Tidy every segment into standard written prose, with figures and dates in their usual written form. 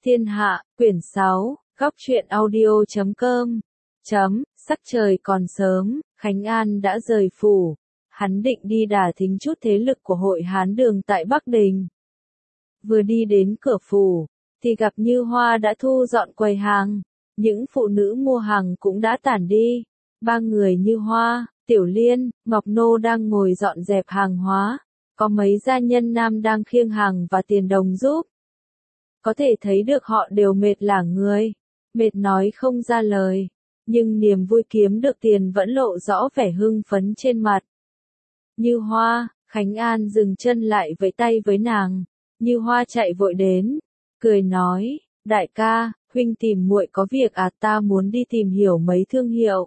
Thiên Hạ, quyển 6, góc truyện audio.com. Sắc trời còn sớm, Khánh An đã rời phủ. Hắn định đi đả thính chút thế lực của hội Hán Đường tại Bắc Đình. Vừa đi đến cửa phủ, thì gặp Như Hoa đã thu dọn quầy hàng. Những phụ nữ mua hàng cũng đã tản đi. Ba người Như Hoa, Tiểu Liên, Ngọc Nô đang ngồi dọn dẹp hàng hóa. Có mấy gia nhân nam đang khiêng hàng và tiền đồng giúp. Có thể thấy được họ đều mệt lả người, mệt nói không ra lời, nhưng niềm vui kiếm được tiền vẫn lộ rõ vẻ hưng phấn trên mặt. Như Hoa, Khánh An dừng chân lại vẫy tay với nàng. Như Hoa chạy vội đến, cười nói, đại ca, huynh tìm muội có việc à? Ta muốn đi tìm hiểu mấy thương hiệu.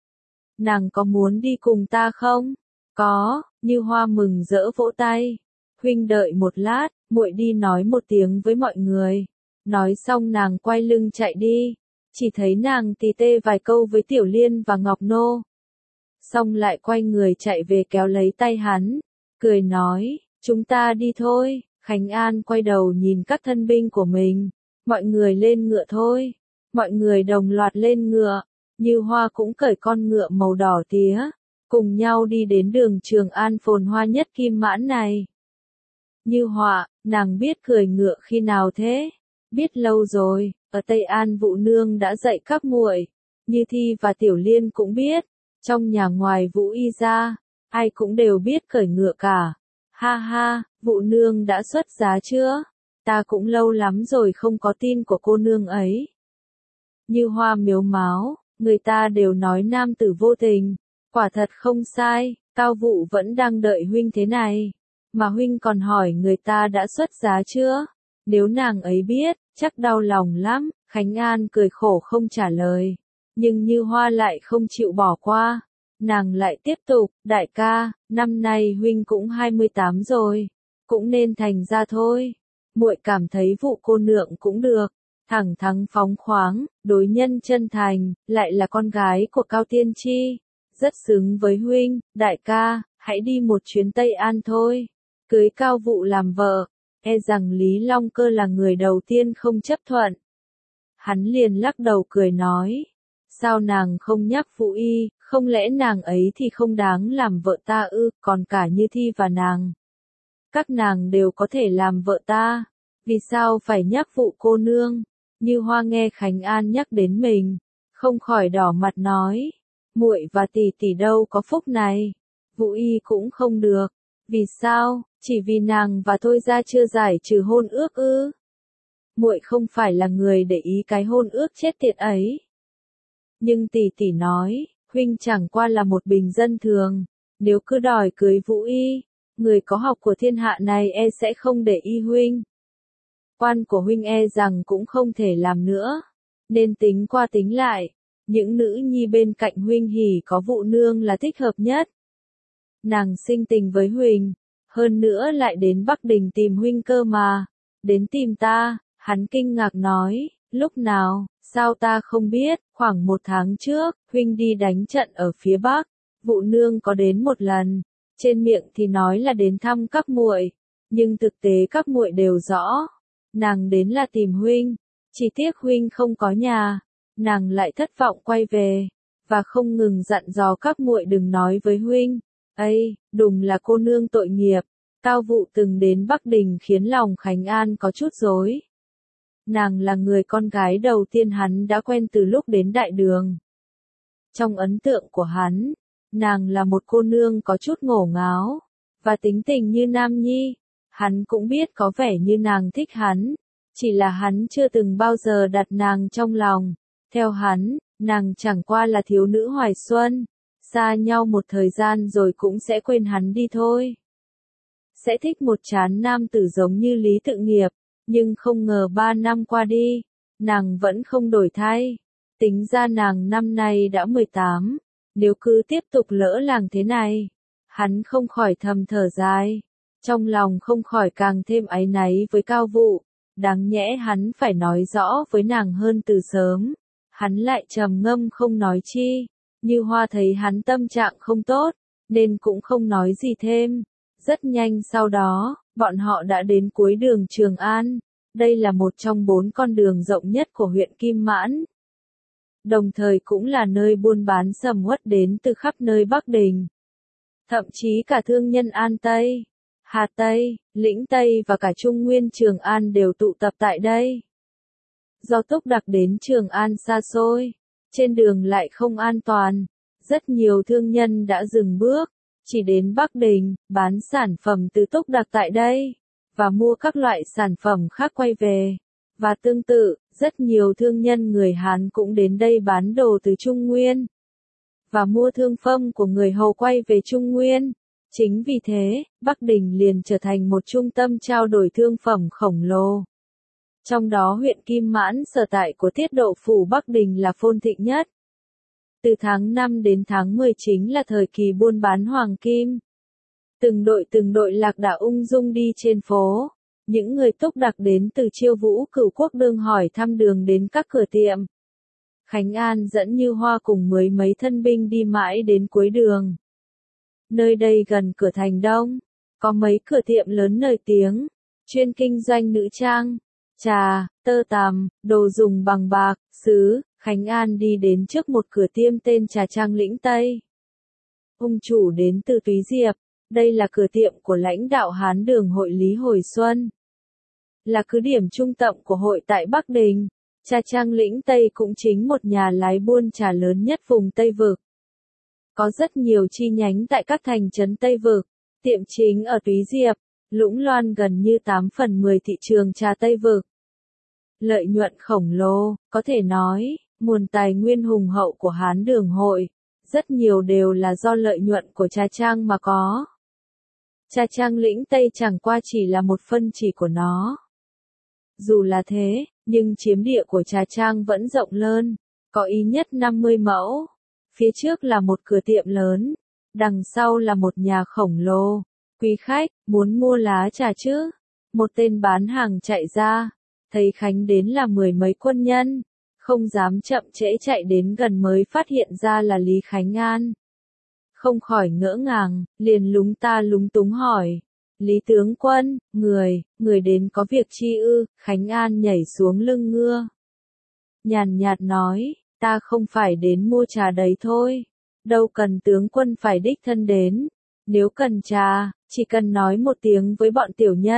Nàng có muốn đi cùng ta không? Có. Như Hoa mừng rỡ vỗ tay. Huynh đợi một lát, muội đi nói một tiếng với mọi người. Nói xong nàng quay lưng chạy đi. Chỉ thấy nàng tì tê vài câu với Tiểu Liên và Ngọc Nô. Xong lại quay người chạy về kéo lấy tay hắn. Cười nói, chúng ta đi thôi. Khánh An quay đầu nhìn các thân binh của mình. Mọi người lên ngựa thôi. Mọi người đồng loạt lên ngựa. Như Hoa cũng cởi con ngựa màu đỏ tía. Cùng nhau đi đến đường Trường An phồn hoa nhất Kim Mãn này. Như Hoa, nàng biết cười ngựa khi nào thế? Biết lâu rồi, ở Tây An Vũ Nương đã dạy các muội. Như Thi và Tiểu Liên cũng biết. Trong nhà ngoài Vũ Y ra, ai cũng đều biết cởi ngựa cả. Ha ha, Vũ Nương đã xuất giá chưa? Ta cũng lâu lắm rồi không có tin của cô nương ấy. Như Hoa mếu máo, người ta đều nói nam tử vô tình. Quả thật không sai, Cao Vụ vẫn đang đợi huynh thế này. Mà huynh còn hỏi người ta đã xuất giá chưa? Nếu nàng ấy biết, chắc đau lòng lắm. Khánh An cười khổ không trả lời. Nhưng Như Hoa lại không chịu bỏ qua. Nàng lại tiếp tục, đại ca, năm nay huynh cũng 28 rồi. Cũng nên thành ra thôi. Muội cảm thấy Vụ cô nương cũng được. Thẳng thắn phóng khoáng, đối nhân chân thành, lại là con gái của Cao Tiên Tri. Rất xứng với huynh, đại ca, hãy đi một chuyến Tây An thôi. Cưới Cao Vụ làm vợ, e rằng Lý Long Cơ là người đầu tiên không chấp thuận. Hắn liền lắc đầu cười nói, sao nàng không nhắc Vũ Y, không lẽ nàng ấy thì không đáng làm vợ ta ư? Còn cả Như Thi và nàng. Các nàng đều có thể làm vợ ta, vì sao phải nhắc Vụ cô nương? Như Hoa nghe Khánh An nhắc đến mình, không khỏi đỏ mặt nói, muội và tỷ tỷ đâu có phúc này. Vũ Y cũng không được. Vì sao? Chỉ vì nàng và Thôi Gia chưa giải trừ hôn ước ư? Muội không phải là người để ý cái hôn ước chết tiệt ấy. Nhưng tỷ tỷ nói, huynh chẳng qua là một bình dân thường, nếu cứ đòi cưới Vũ Y, người có học của thiên hạ này e sẽ không để ý huynh. Quan của huynh e rằng cũng không thể làm nữa, nên tính qua tính lại, những nữ nhi bên cạnh huynh hỉ có Vụ nương là thích hợp nhất. Nàng sinh tình với huynh, hơn nữa lại đến Bắc Đình tìm huynh cơ mà. Đến tìm ta, hắn kinh ngạc nói, lúc nào, sao ta không biết? Khoảng 1 tháng trước, huynh đi đánh trận ở phía Bắc, Vụ nương có đến một lần, trên miệng thì nói là đến thăm các muội, nhưng thực tế các muội đều rõ, nàng đến là tìm huynh, chỉ tiếc huynh không có nhà. Nàng lại thất vọng quay về, và không ngừng dặn dò các muội đừng nói với huynh. Ây, đùng là cô nương tội nghiệp. Cao Vụ từng đến Bắc Đình khiến lòng Khánh An có chút rối. Nàng là người con gái đầu tiên hắn đã quen từ lúc đến Đại Đường. Trong ấn tượng của hắn, nàng là một cô nương có chút ngổ ngáo, và tính tình như nam nhi. Hắn cũng biết có vẻ như nàng thích hắn, chỉ là hắn chưa từng bao giờ đặt nàng trong lòng. Theo hắn, nàng chẳng qua là thiếu nữ hoài xuân, xa nhau một thời gian rồi cũng sẽ quên hắn đi thôi. Sẽ thích một chán nam tử giống như Lý Tự Nghiệp, nhưng không ngờ 3 năm qua đi, nàng vẫn không đổi thay. Tính ra nàng năm nay đã 18, nếu cứ tiếp tục lỡ làng thế này, hắn không khỏi thầm thở dài, trong lòng không khỏi càng thêm áy náy với Cao Vụ, đáng nhẽ hắn phải nói rõ với nàng hơn từ sớm. Hắn lại trầm ngâm không nói chi. Như Hoa thấy hắn tâm trạng không tốt, nên cũng không nói gì thêm. Rất nhanh sau đó, bọn họ đã đến cuối đường Trường An. Đây là một trong 4 con đường rộng nhất của huyện Kim Mãn. Đồng thời cũng là nơi buôn bán sầm uất đến từ khắp nơi Bắc Đình. Thậm chí cả thương nhân An Tây, Hà Tây, Lĩnh Tây và cả Trung Nguyên Trường An đều tụ tập tại đây. Do túc đặc đến Trường An xa xôi, trên đường lại không an toàn, rất nhiều thương nhân đã dừng bước, chỉ đến Bắc Đình, bán sản phẩm từ túc đặc tại đây, và mua các loại sản phẩm khác quay về. Và tương tự, rất nhiều thương nhân người Hán cũng đến đây bán đồ từ Trung Nguyên, và mua thương phẩm của người Hầu quay về Trung Nguyên. Chính vì thế, Bắc Đình liền trở thành một trung tâm trao đổi thương phẩm khổng lồ. Trong đó huyện Kim Mãn sở tại của Tiết Độ Phủ Bắc Đình là phồn thịnh nhất. Từ tháng 5 đến tháng 10 chính là thời kỳ buôn bán hoàng kim. Từng đội lạc đà ung dung đi trên phố. Những người túc đặc đến từ Chiêu Vũ Cửu Quốc đương hỏi thăm đường đến các cửa tiệm. Khánh An dẫn Như Hoa cùng mấy thân binh đi mãi đến cuối đường. Nơi đây gần cửa thành Đông, có mấy cửa tiệm lớn nổi tiếng, chuyên kinh doanh nữ trang, trà, tơ tằm, đồ dùng bằng bạc, sứ. Khánh An đi đến trước một cửa tiệm tên Trà Trang Lĩnh Tây. Ông chủ đến từ Túy Diệp, đây là cửa tiệm của lãnh đạo Hán Đường hội Lý Hồi Xuân. Là cứ điểm trung tâm của hội tại Bắc Đình, Trà Trang Lĩnh Tây cũng chính một nhà lái buôn trà lớn nhất vùng Tây Vực. Có rất nhiều chi nhánh tại các thành trấn Tây Vực, tiệm chính ở Túy Diệp, Lũng Loan gần như 8/10 thị trường trà Tây Vực. Lợi nhuận khổng lồ, có thể nói, nguồn tài nguyên hùng hậu của Hán Đường hội, rất nhiều đều là do lợi nhuận của Trà Trang mà có. Trà Trang Lĩnh Tây chẳng qua chỉ là một phân chỉ của nó. Dù là thế, nhưng chiếm địa của Trà Trang vẫn rộng lớn, có ít nhất 50 mẫu. Phía trước là một cửa tiệm lớn, đằng sau là một nhà khổng lồ. Quý khách, muốn mua lá trà chứ? Một tên bán hàng chạy ra, thấy Khánh đến là 10 mấy quân nhân, không dám chậm trễ chạy đến gần mới phát hiện ra là Lý Khánh An. Không khỏi ngỡ ngàng, liền lúng ta lúng túng hỏi. Lý tướng quân, người đến có việc chi ư? Khánh An nhảy xuống lưng ngựa. Nhàn nhạt nói, ta không phải đến mua trà đấy thôi. Đâu cần tướng quân phải đích thân đến. Nếu cần trà, chỉ cần nói một tiếng với bọn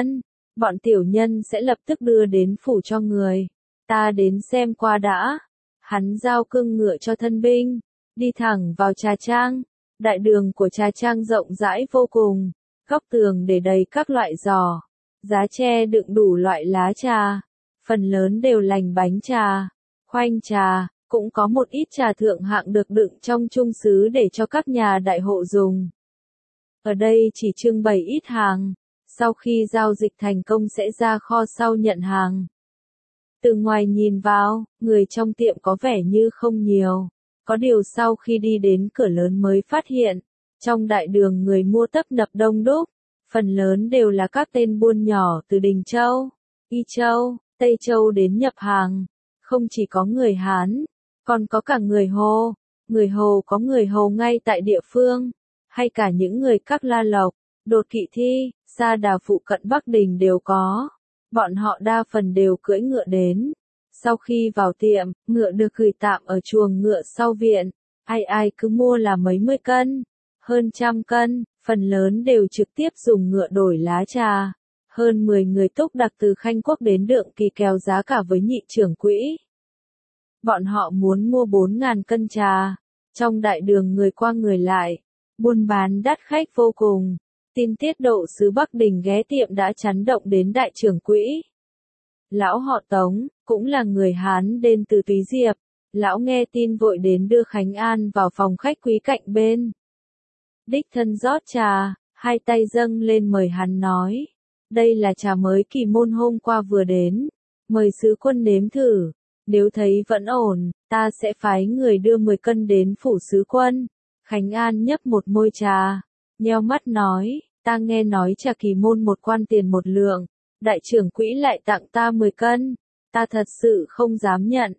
tiểu nhân sẽ lập tức đưa đến phủ cho người. Ta đến xem qua đã. Hắn giao cương ngựa cho thân binh, đi thẳng vào Trà Trang. Đại đường của Trà Trang rộng rãi vô cùng, góc tường để đầy các loại giò, giá tre đựng đủ loại lá trà, phần lớn đều lành bánh trà, khoanh trà, cũng có một ít trà thượng hạng được đựng trong chung sứ để cho các nhà đại hộ dùng. Ở đây chỉ trưng bày ít hàng, sau khi giao dịch thành công sẽ ra kho sau nhận hàng. Từ ngoài nhìn vào, người trong tiệm có vẻ như không nhiều. Có điều sau khi đi đến cửa lớn mới phát hiện, trong đại đường người mua tấp nập đông đúc, phần lớn đều là các tên buôn nhỏ từ Đình Châu, Y Châu, Tây Châu đến nhập hàng. Không chỉ có người Hán, còn có cả người Hồ. Người Hồ có người Hồ ngay tại địa phương, hay cả những người các La Lộc, Đột Kỵ Thi, Sa Đà phụ cận Bắc Đình đều có. Bọn họ đa phần đều cưỡi ngựa đến. Sau khi vào tiệm, ngựa được gửi tạm ở chuồng ngựa sau viện. Ai cứ mua là mấy mươi cân, hơn 100 cân, phần lớn đều trực tiếp dùng ngựa đổi lá trà. Hơn 10 người túc đặc từ Khanh Quốc đến Đượng Kỳ kèo giá cả với nhị trưởng quỹ. Bọn họ muốn mua 4.000 cân trà. Trong đại đường người qua người lại, buôn bán đắt khách vô cùng. Tin Tiết Độ sứ Bắc Đình ghé tiệm đã chấn động đến đại trưởng quỹ. Lão họ Tống, cũng là người Hán đến từ Túy Diệp. Lão nghe tin vội đến đưa Khánh An vào phòng khách quý cạnh bên. Đích thân rót trà, hai tay dâng lên mời hắn nói. Đây là trà mới kỳ môn hôm qua vừa đến. Mời sứ quân nếm thử. Nếu thấy vẫn ổn, ta sẽ phái người đưa 10 cân đến phủ sứ quân. Khánh An nhấp một môi trà, nheo mắt nói, ta nghe nói trà kỳ môn một quan tiền 1 lượng. Đại trưởng quỹ lại tặng ta 10 cân. Ta thật sự không dám nhận.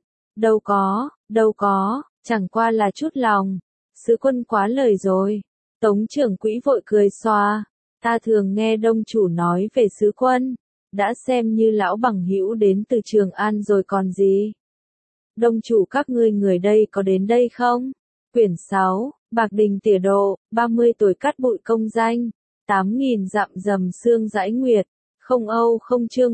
Đâu có, chẳng qua là chút lòng. Sứ quân quá lời rồi. Tống trưởng quỹ vội cười xòa. Ta thường nghe đông chủ nói về sứ quân. đã xem như lão bằng hữu đến từ Trường An rồi còn gì. Đông chủ các ngươi người đây có đến đây không? Quyển 6, Bạc Đình Tỉa Độ, 30 tuổi cắt bụi công danh, 8.000 dặm dầm sương dãi nguyệt, không Âu không chương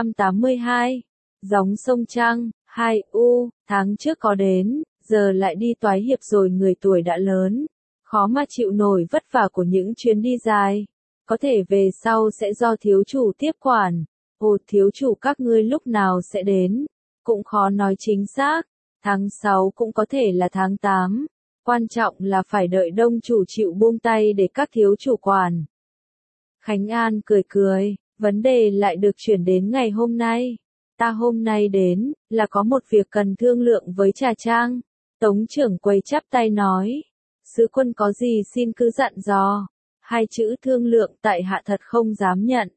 182. Gióng sông Trăng, 2 tháng trước có đến, giờ lại đi toái hiệp rồi người tuổi đã lớn, khó mà chịu nổi vất vả của những chuyến đi dài. Có thể về sau sẽ do thiếu chủ tiếp quản. Ồ, thiếu chủ các ngươi lúc nào sẽ đến? Cũng khó nói chính xác. Tháng 6 cũng có thể là tháng 8. Quan trọng là phải đợi đông chủ chịu buông tay để các thiếu chủ quản. Khánh An cười cười, vấn đề lại được chuyển đến ngày hôm nay. Ta hôm nay đến, là có một việc cần thương lượng với Trà Trang. Tống trưởng quầy chắp tay nói. Sứ quân có gì xin cứ dặn dò. Hai chữ thương lượng tại hạ thật không dám nhận.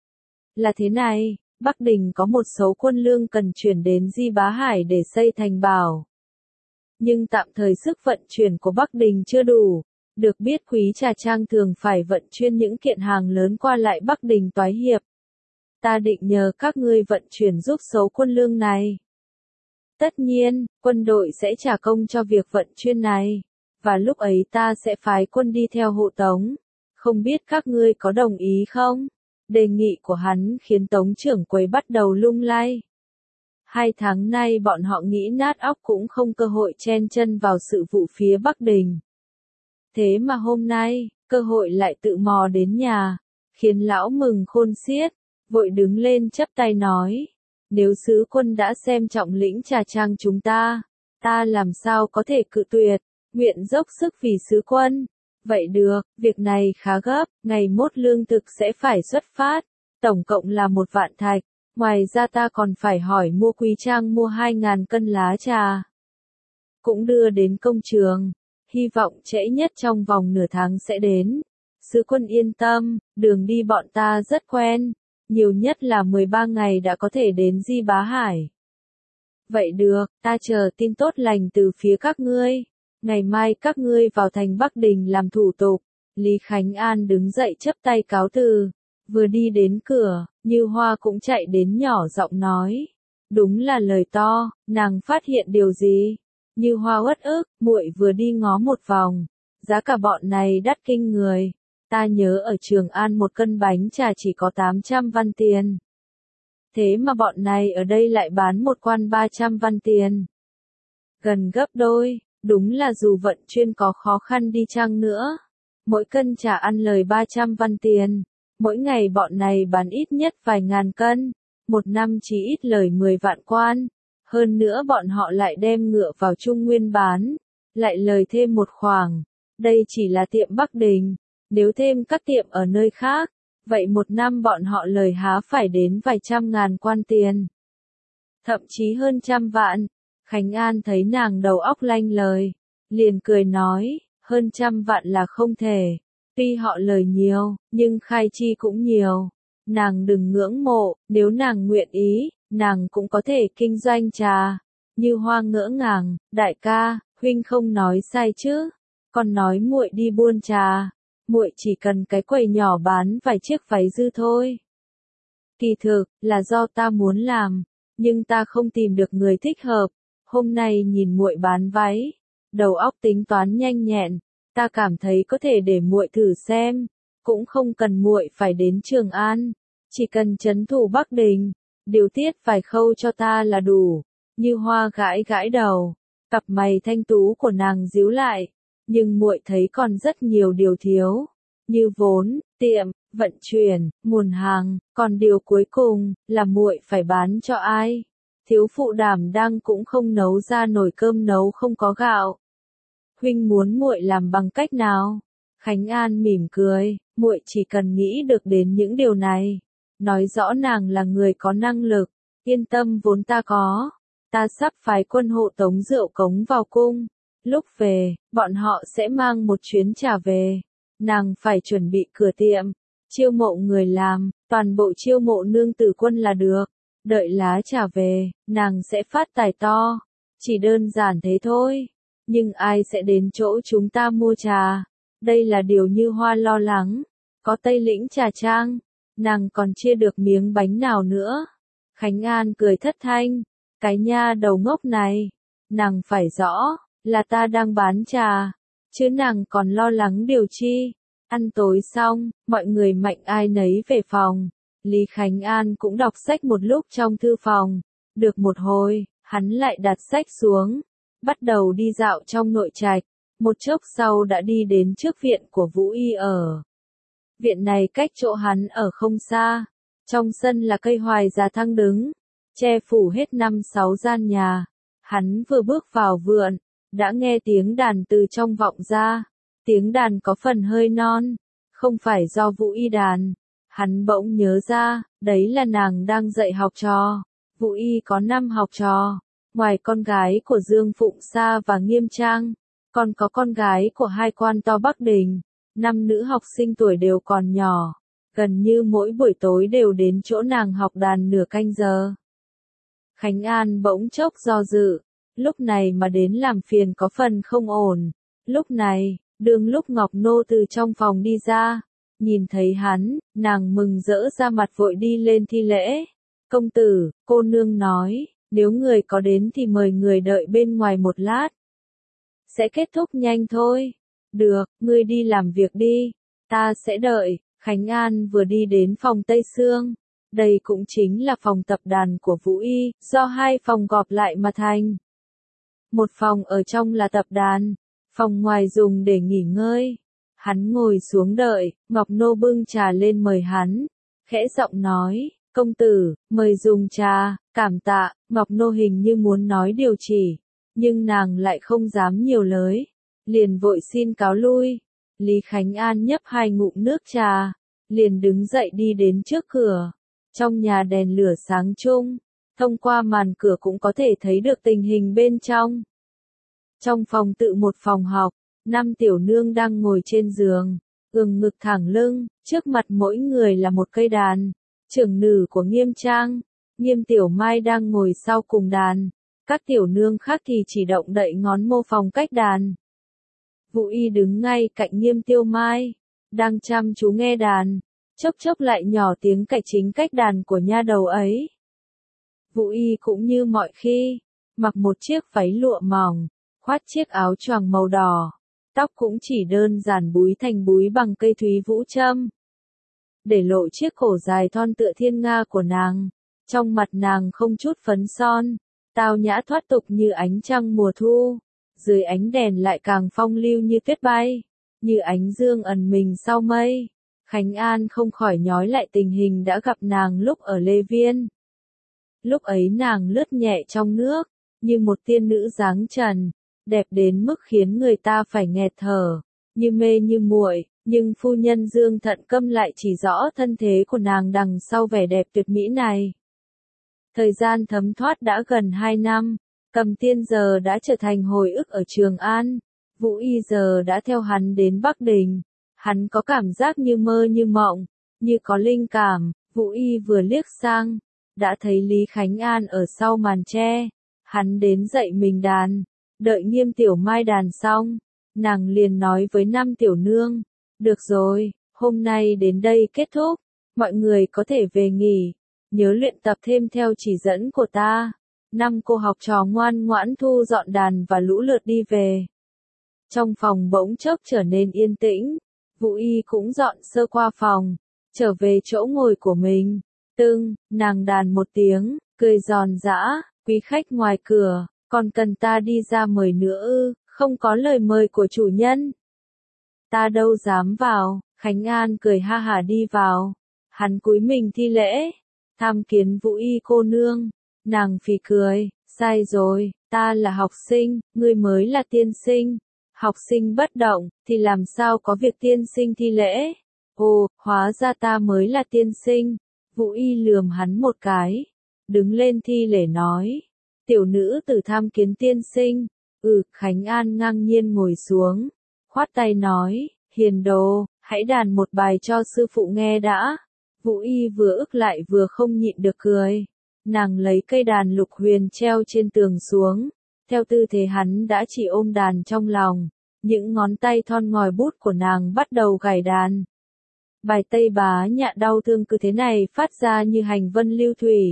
Là thế này, Bắc Đình có một số quân lương cần chuyển đến Di Bá Hải để xây thành bảo. Nhưng tạm thời sức vận chuyển của Bắc Đình chưa đủ. Được biết Quý Trà Trang thường phải vận chuyển những kiện hàng lớn qua lại Bắc Đình toái hiệp. Ta định nhờ các ngươi vận chuyển giúp số quân lương này. Tất nhiên, quân đội sẽ trả công cho việc vận chuyển này. Và lúc ấy ta sẽ phái quân đi theo hộ tống. Không biết các ngươi có đồng ý không? Đề nghị của hắn khiến Tống trưởng quầy bắt đầu lung lay. 2 tháng nay bọn họ nghĩ nát óc cũng không cơ hội chen chân vào sự vụ phía Bắc Đình. Thế mà hôm nay, cơ hội lại tự mò đến nhà, khiến lão mừng khôn xiết, vội đứng lên chắp tay nói. Nếu sứ quân đã xem trọng lĩnh Trà Trang chúng ta làm sao có thể cự tuyệt, nguyện dốc sức vì sứ quân. Vậy được, việc này khá gấp, ngày mốt lương thực sẽ phải xuất phát, tổng cộng là 1 vạn thạch, ngoài ra ta còn phải hỏi mua Quý Trang mua 2.000 cân lá trà. Cũng đưa đến công trường, hy vọng trễ nhất trong vòng nửa tháng sẽ đến. Sứ quân yên tâm, đường đi bọn ta rất quen, nhiều nhất là 13 ngày đã có thể đến Di Bá Hải. Vậy được, ta chờ tin tốt lành từ phía các ngươi. Ngày mai các ngươi vào thành Bắc Đình làm thủ tục. Lý Khánh An đứng dậy chắp tay cáo từ. Vừa đi đến cửa, Như Hoa cũng chạy đến nhỏ giọng nói. Đúng là lời to, nàng phát hiện điều gì? Như Hoa uất ức, muội vừa đi ngó một vòng. Giá cả bọn này đắt kinh người. Ta nhớ ở Trường An 1 cân bánh trà chỉ có 800 văn tiền. Thế mà bọn này ở đây lại bán 1 quan 300 văn tiền. Gần gấp đôi. Đúng là dù vận chuyển có khó khăn đi chăng nữa, mỗi cân trà ăn lời 300 văn tiền, mỗi ngày bọn này bán ít nhất vài ngàn cân, 1 năm chỉ ít lời 10 vạn quan, hơn nữa bọn họ lại đem ngựa vào Trung Nguyên bán, lại lời thêm một khoản, đây chỉ là tiệm Bắc Đình, nếu thêm các tiệm ở nơi khác, vậy 1 năm bọn họ lời há phải đến vài trăm ngàn quan tiền, thậm chí hơn trăm vạn. Khánh An thấy nàng đầu óc lanh lời, liền cười nói, hơn trăm vạn là không thể. Tuy họ lời nhiều, nhưng khai chi cũng nhiều. Nàng đừng ngưỡng mộ, nếu nàng nguyện ý, nàng cũng có thể kinh doanh trà. Như Hoa ngỡ ngàng, đại ca, huynh không nói sai chứ? Còn nói muội đi buôn trà, muội chỉ cần cái quầy nhỏ bán vài chiếc váy dư thôi. Kỳ thực, là do ta muốn làm, nhưng ta không tìm được người thích hợp. Hôm nay nhìn muội bán váy, đầu óc tính toán nhanh nhẹn, ta cảm thấy có thể để muội thử xem, cũng không cần muội phải đến Trường An, chỉ cần trấn thủ Bắc Đình, điều tiết vài khâu cho ta là đủ. Như Hoa gãi gãi đầu, cặp mày thanh tú của nàng díu lại, nhưng muội thấy còn rất nhiều điều thiếu, như vốn, tiệm, vận chuyển, nguồn hàng, còn điều cuối cùng là muội phải bán cho ai? Thiếu phụ Đảm Đang cũng không nấu ra nồi cơm nấu không có gạo. Huynh muốn muội làm bằng cách nào? Khánh An mỉm cười, muội chỉ cần nghĩ được đến những điều này, nói rõ nàng là người có năng lực, yên tâm vốn ta có. Ta sắp phái quân hộ tống rượu cống vào cung, lúc về, bọn họ sẽ mang một chuyến trả về. Nàng phải chuẩn bị cửa tiệm, chiêu mộ người làm, toàn bộ chiêu mộ nương tử quân là được. Đợi lá trả về, nàng sẽ phát tài to. Chỉ đơn giản thế thôi. Nhưng ai sẽ đến chỗ chúng ta mua trà? Đây là điều Như Hoa lo lắng. Có Tây Lĩnh Trà Trang, nàng còn chia được miếng bánh nào nữa. Khánh An cười thất thanh, cái nha đầu ngốc này, nàng phải rõ, là ta đang bán trà, chứ nàng còn lo lắng điều chi. Ăn tối xong, mọi người mạnh ai nấy về phòng. Lý Khánh An cũng đọc sách một lúc trong thư phòng. Được một hồi, hắn lại đặt sách xuống, bắt đầu đi dạo trong nội trạch. Một chốc sau đã đi đến trước viện của Vũ Y ở. Viện này cách chỗ hắn ở không xa. Trong sân là cây hoài già thăng đứng, che phủ hết 5-6 gian nhà. Hắn vừa bước vào vườn, đã nghe tiếng đàn từ trong vọng ra. Tiếng đàn có phần hơi non, không phải do Vũ Y đàn. Hắn bỗng nhớ ra, đấy là nàng đang dạy học trò. Vũ Y có 5 học trò, ngoài con gái của Dương Phụng Sa và Nghiêm Trang, còn có con gái của 2 quan to Bắc Đình. 5 nữ học sinh tuổi đều còn nhỏ, gần như mỗi buổi tối đều đến chỗ nàng học đàn nửa canh giờ. Khánh An bỗng chốc do dự, lúc này mà đến làm phiền có phần không ổn. Lúc này, đương lúc Ngọc Nô từ trong phòng đi ra, nhìn thấy hắn, nàng mừng rỡ ra mặt vội đi lên thi lễ. Công tử, cô nương nói, nếu người có đến thì mời người đợi bên ngoài một lát. Sẽ kết thúc nhanh thôi. Được, ngươi đi làm việc đi, ta sẽ đợi. Khánh An vừa đi đến phòng Tây Sương. Đây cũng chính là phòng tập đàn của Vũ Y, do 2 phòng gộp lại mà thành. Một phòng ở trong là tập đàn, phòng ngoài dùng để nghỉ ngơi. Hắn ngồi xuống đợi, Ngọc Nô bưng trà lên mời hắn, khẽ giọng nói, công tử, mời dùng trà, cảm tạ. Ngọc Nô hình như muốn nói điều chỉ, nhưng nàng lại không dám nhiều lời, liền vội xin cáo lui. Lý Khánh An nhấp 2 ngụm nước trà, liền đứng dậy đi đến trước cửa. Trong nhà đèn lửa sáng chung, thông qua màn cửa cũng có thể thấy được tình hình bên trong. Trong phòng tự một phòng học, 5 tiểu nương đang ngồi trên giường, ưỡn ngực thẳng lưng, trước mặt mỗi người là một cây đàn. Trưởng nữ của Nghiêm Trang, Nghiêm Tiểu Mai đang ngồi sau cùng đàn, các tiểu nương khác thì chỉ động đậy ngón mô phỏng cách đàn. Vũ Y đứng ngay cạnh Nghiêm Tiêu Mai, đang chăm chú nghe đàn, chốc chốc lại nhỏ tiếng cải chính cách đàn của nha đầu ấy. Vũ Y cũng như mọi khi, mặc một chiếc váy lụa mỏng, khoác chiếc áo choàng màu đỏ, tóc cũng chỉ đơn giản búi thành búi bằng cây thúy vũ châm, để lộ chiếc cổ dài thon tựa thiên nga của nàng. Trong mặt nàng không chút phấn son, tao nhã thoát tục như ánh trăng mùa thu, dưới ánh đèn lại càng phong lưu như tuyết bay, như ánh dương ẩn mình sau mây. Khánh An không khỏi nhói lại tình hình đã gặp nàng lúc ở Lê Viên. Lúc ấy nàng lướt nhẹ trong nước, như một tiên nữ dáng trần, đẹp đến mức khiến người ta phải nghẹt thở, như mê như muội. Nhưng phu nhân Dương Thận Câm lại chỉ rõ thân thế của nàng đằng sau vẻ đẹp tuyệt mỹ này. Thời gian thấm thoát đã gần 2 năm, Cầm Tiên giờ đã trở thành hồi ức ở Trường An, Vũ Y giờ đã theo hắn đến Bắc Đình. Hắn có cảm giác như mơ như mộng, như có linh cảm. Vũ Y vừa liếc sang, đã thấy Lý Khánh An ở sau màn tre. Hắn đến dạy mình đàn, đợi Nghiêm Tiểu Mai đàn xong, nàng liền nói với 5 tiểu nương, được rồi, hôm nay đến đây kết thúc, mọi người có thể về nghỉ, nhớ luyện tập thêm theo chỉ dẫn của ta. 5 cô học trò ngoan ngoãn thu dọn đàn và lũ lượt đi về. Trong phòng bỗng chốc trở nên yên tĩnh, Vũ Y cũng dọn sơ qua phòng, trở về chỗ ngồi của mình. Nàng đàn một tiếng, cười giòn giã, quý khách ngoài cửa, còn cần ta đi ra mời nữa ư? Không có lời mời của chủ nhân. Ta đâu dám vào. Khánh An cười ha hả đi vào. Hắn cúi mình thi lễ, tham kiến Vũ Y cô nương. Nàng phì cười, sai rồi, ta là học sinh, ngươi mới là tiên sinh. Học sinh bất động, thì làm sao có việc tiên sinh thi lễ? Ồ, hóa ra ta mới là tiên sinh. Vũ Y lườm hắn một cái, đứng lên thi lễ nói, tiểu nữ tử tham kiến tiên sinh. Khánh An ngang nhiên ngồi xuống, khoát tay nói, hiền đồ, hãy đàn một bài cho sư phụ nghe đã. Vũ Y vừa ức lại vừa không nhịn được cười. Nàng lấy cây đàn lục huyền treo trên tường xuống, theo tư thế hắn đã chỉ ôm đàn trong lòng, những ngón tay thon ngòi bút của nàng bắt đầu gảy đàn. Bài Tây Bá Nhạn đau thương cứ thế này phát ra như hành vân lưu thủy.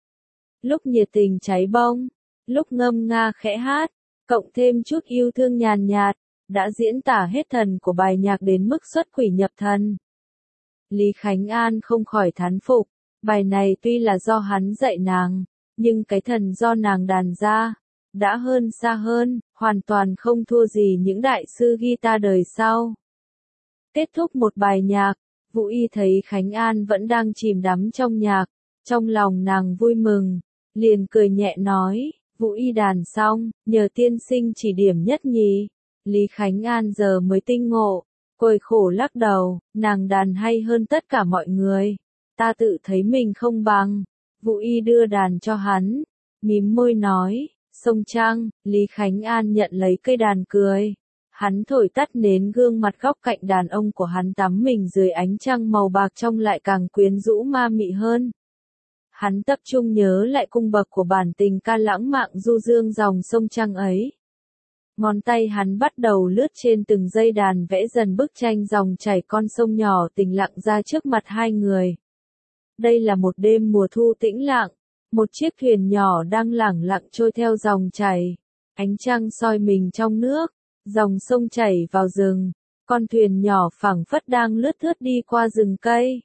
Lúc nhiệt tình cháy bông, lúc ngâm nga khẽ hát, cộng thêm chút yêu thương nhàn nhạt, đã diễn tả hết thần của bài nhạc đến mức xuất quỷ nhập thần. Lý Khánh An không khỏi thán phục, bài này tuy là do hắn dạy nàng, nhưng cái thần do nàng đàn ra, đã hơn xa hơn, hoàn toàn không thua gì những đại sư guitar đời sau. Kết thúc một bài nhạc, Vũ Y thấy Khánh An vẫn đang chìm đắm trong nhạc, trong lòng nàng vui mừng, liền cười nhẹ nói, Vũ Y đàn xong, nhờ tiên sinh chỉ điểm nhất nhì. Lý Khánh An giờ mới tinh ngộ, cười khổ lắc đầu, nàng đàn hay hơn tất cả mọi người, ta tự thấy mình không bằng. Vũ Y đưa đàn cho hắn, mím môi nói, sông Trăng. Lý Khánh An nhận lấy cây đàn cười. Hắn thổi tắt nến, gương mặt góc cạnh đàn ông của hắn tắm mình dưới ánh trăng màu bạc trông lại càng quyến rũ ma mị hơn. Hắn tập trung nhớ lại cung bậc của bản tình ca lãng mạn du dương dòng sông Trăng ấy. Ngón tay hắn bắt đầu lướt trên từng dây đàn, vẽ dần bức tranh dòng chảy con sông nhỏ tĩnh lặng ra trước mặt hai người. Đây là một đêm mùa thu tĩnh lặng, một chiếc thuyền nhỏ đang lẳng lặng trôi theo dòng chảy. Ánh trăng soi mình trong nước, dòng sông chảy vào rừng, con thuyền nhỏ phảng phất đang lướt thướt đi qua rừng cây.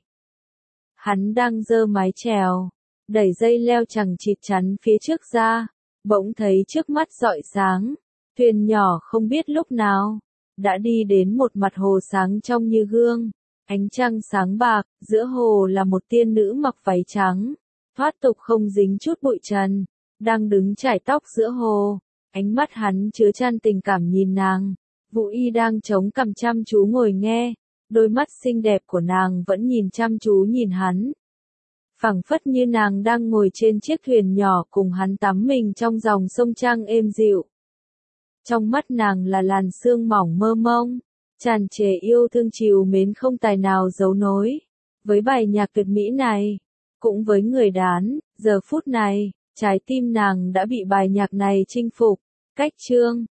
Hắn đang giơ mái chèo, đẩy dây leo chằng chịt chắn phía trước ra, bỗng thấy trước mắt rọi sáng. Thuyền nhỏ không biết lúc nào đã đi đến một mặt hồ sáng trong như gương, ánh trăng sáng bạc, giữa hồ là một tiên nữ mặc váy trắng, thoát tục không dính chút bụi trần, đang đứng chải tóc giữa hồ. Ánh mắt hắn chứa chan tình cảm nhìn nàng. Vũ Y đang chống cằm chăm chú ngồi nghe, đôi mắt xinh đẹp của nàng vẫn nhìn chăm chú nhìn hắn. Phảng phất như nàng đang ngồi trên chiếc thuyền nhỏ cùng hắn tắm mình trong dòng sông Trăng êm dịu. Trong mắt nàng là làn sương mỏng mơ mông, tràn trề yêu thương trìu mến không tài nào giấu nối. Với bài nhạc tuyệt mỹ này, cũng với người đàn, giờ phút này, trái tim nàng đã bị bài nhạc này chinh phục. Cách chương